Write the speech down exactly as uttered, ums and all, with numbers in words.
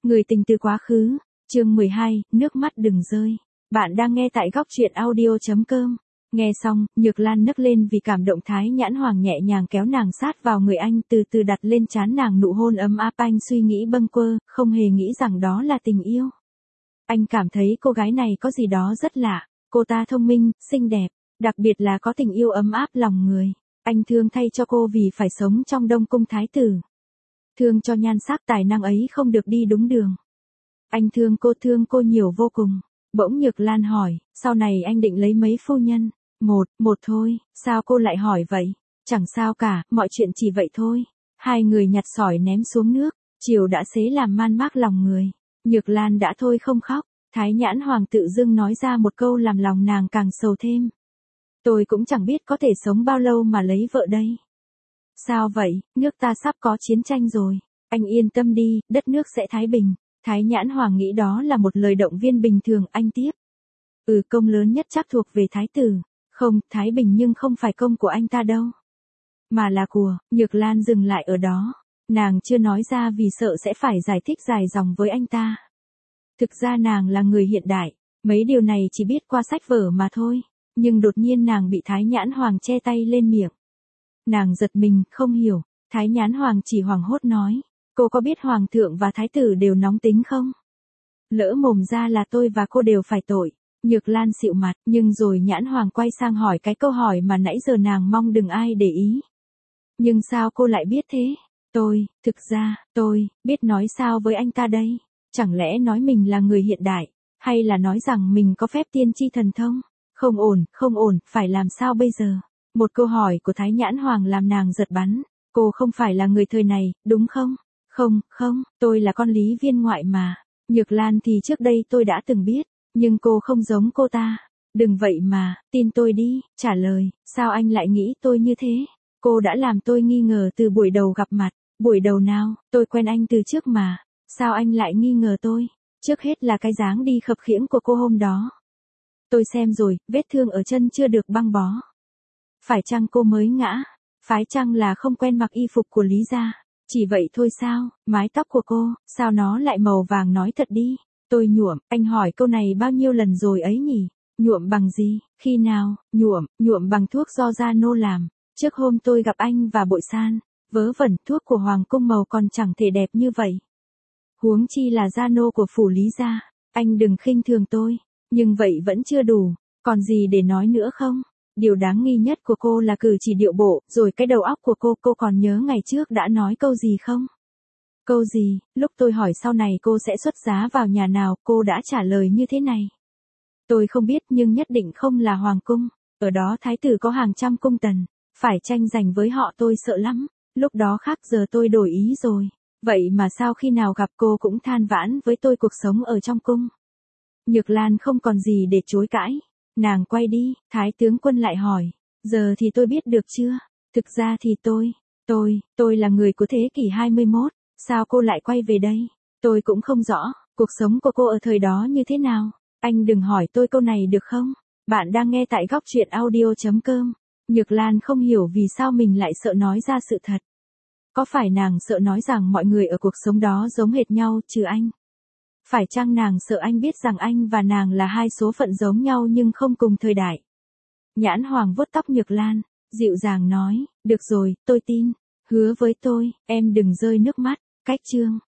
Người tình từ quá khứ, chương mười hai, nước mắt đừng rơi. Bạn đang nghe tại góc truyện audio.com. Nghe xong, Nhược Lan nấc lên vì cảm động. Thái Nhãn Hoàng nhẹ nhàng kéo nàng sát vào người anh, từ từ đặt lên trán nàng nụ hôn ấm áp. Anh suy nghĩ bâng quơ, không hề nghĩ rằng đó là tình yêu. Anh cảm thấy cô gái này có gì đó rất lạ, cô ta thông minh, xinh đẹp, đặc biệt là có tình yêu ấm áp lòng người. Anh thương thay cho cô vì phải sống trong Đông Cung Thái tử. Thương cho nhan sắc tài năng ấy không được đi đúng đường. Anh thương cô thương cô nhiều vô cùng. Bỗng Nhược Lan hỏi, sau này anh định lấy mấy phu nhân? Một, một thôi. Sao cô lại hỏi vậy? Chẳng sao cả, mọi chuyện chỉ vậy thôi. Hai người nhặt sỏi ném xuống nước, chiều đã xế làm man mác lòng người. Nhược Lan đã thôi không khóc. Thái Nhãn Hoàng tự dưng nói ra một câu làm lòng nàng càng sầu thêm. Tôi cũng chẳng biết có thể sống bao lâu mà lấy vợ đây. Sao vậy, nước ta sắp có chiến tranh rồi. Anh yên tâm đi, đất nước sẽ thái bình. Thái Nhãn Hoàng nghĩ đó là một lời động viên bình thường. Anh tiếp. Ừ, công lớn nhất chắc thuộc về thái tử. Không, thái bình nhưng không phải công của anh ta đâu. Mà là của. Nhược Lan dừng lại ở đó. Nàng chưa nói ra vì sợ sẽ phải giải thích dài dòng với anh ta. Thực ra nàng là người hiện đại. Mấy điều này chỉ biết qua sách vở mà thôi. Nhưng đột nhiên nàng bị Thái Nhãn Hoàng che tay lên miệng. Nàng giật mình, không hiểu. Thái Nhãn Hoàng chỉ hoảng hốt nói. Cô có biết Hoàng thượng và Thái tử đều nóng tính không? Lỡ mồm ra là tôi và cô đều phải tội. Nhược Lan xịu mặt, nhưng rồi Nhãn Hoàng quay sang hỏi cái câu hỏi mà nãy giờ nàng mong đừng ai để ý. Nhưng sao cô lại biết thế? Tôi, thực ra, tôi, biết nói sao với anh ta đây? Chẳng lẽ nói mình là người hiện đại, hay là nói rằng mình có phép tiên tri thần thông? Không ổn, không ổn, phải làm sao bây giờ? Một câu hỏi của Thái Nhãn Hoàng làm nàng giật bắn. Cô không phải là người thời này, đúng không? Không, không, tôi là con Lý Viên ngoại mà. Nhược Lan thì trước đây tôi đã từng biết, nhưng cô không giống cô ta. Đừng vậy mà, tin tôi đi, trả lời, sao anh lại nghĩ tôi như thế? Cô đã làm tôi nghi ngờ từ buổi đầu gặp mặt. Buổi đầu nào, tôi quen anh từ trước mà. Sao anh lại nghi ngờ tôi? Trước hết là cái dáng đi khập khiễng của cô hôm đó. Tôi xem rồi, vết thương ở chân chưa được băng bó. Phải chăng cô mới ngã? Phải chăng là không quen mặc y phục của Lý gia? Chỉ vậy thôi sao? Mái tóc của cô, sao nó lại màu vàng, nói thật đi. Tôi nhuộm, anh hỏi câu này bao nhiêu lần rồi ấy nhỉ? Nhuộm bằng gì? Khi nào? Nhuộm, nhuộm bằng thuốc do Gia Nô làm. Trước hôm tôi gặp anh và Bội San, vớ vẩn, thuốc của Hoàng cung màu còn chẳng thể đẹp như vậy. Huống chi là Gia Nô của phủ Lý gia. Anh đừng khinh thường tôi. Nhưng vậy vẫn chưa đủ. Còn gì để nói nữa không? Điều đáng nghi nhất của cô là cử chỉ điệu bộ, rồi cái đầu óc của cô. Cô còn nhớ ngày trước đã nói câu gì không? Câu gì? Lúc tôi hỏi sau này cô sẽ xuất giá vào nhà nào, cô đã trả lời như thế này. Tôi không biết, nhưng nhất định không là Hoàng cung. Ở đó thái tử có hàng trăm cung tần. Phải tranh giành với họ tôi sợ lắm. Lúc đó khác, giờ tôi đổi ý rồi. Vậy mà sao khi nào gặp cô cũng than vãn với tôi cuộc sống ở trong cung? Nhược Lan không còn gì để chối cãi. Nàng quay đi, Thái tướng quân lại hỏi. Giờ thì tôi biết được chưa? Thực ra thì tôi, tôi, tôi là người của thế kỷ hai mươi mốt. Sao cô lại quay về đây? Tôi cũng không rõ, cuộc sống của cô ở thời đó như thế nào? Anh đừng hỏi tôi câu này được không? Bạn đang nghe tại góc truyện audio.com. Nhược Lan không hiểu vì sao mình lại sợ nói ra sự thật. Có phải nàng sợ nói rằng mọi người ở cuộc sống đó giống hệt nhau, trừ anh? Phải chăng nàng sợ anh biết rằng anh và nàng là hai số phận giống nhau nhưng không cùng thời đại? Nhãn Hoàng vuốt tóc Nhược Lan, dịu dàng nói, được rồi, tôi tin. Hứa với tôi, em đừng rơi nước mắt. Cách chương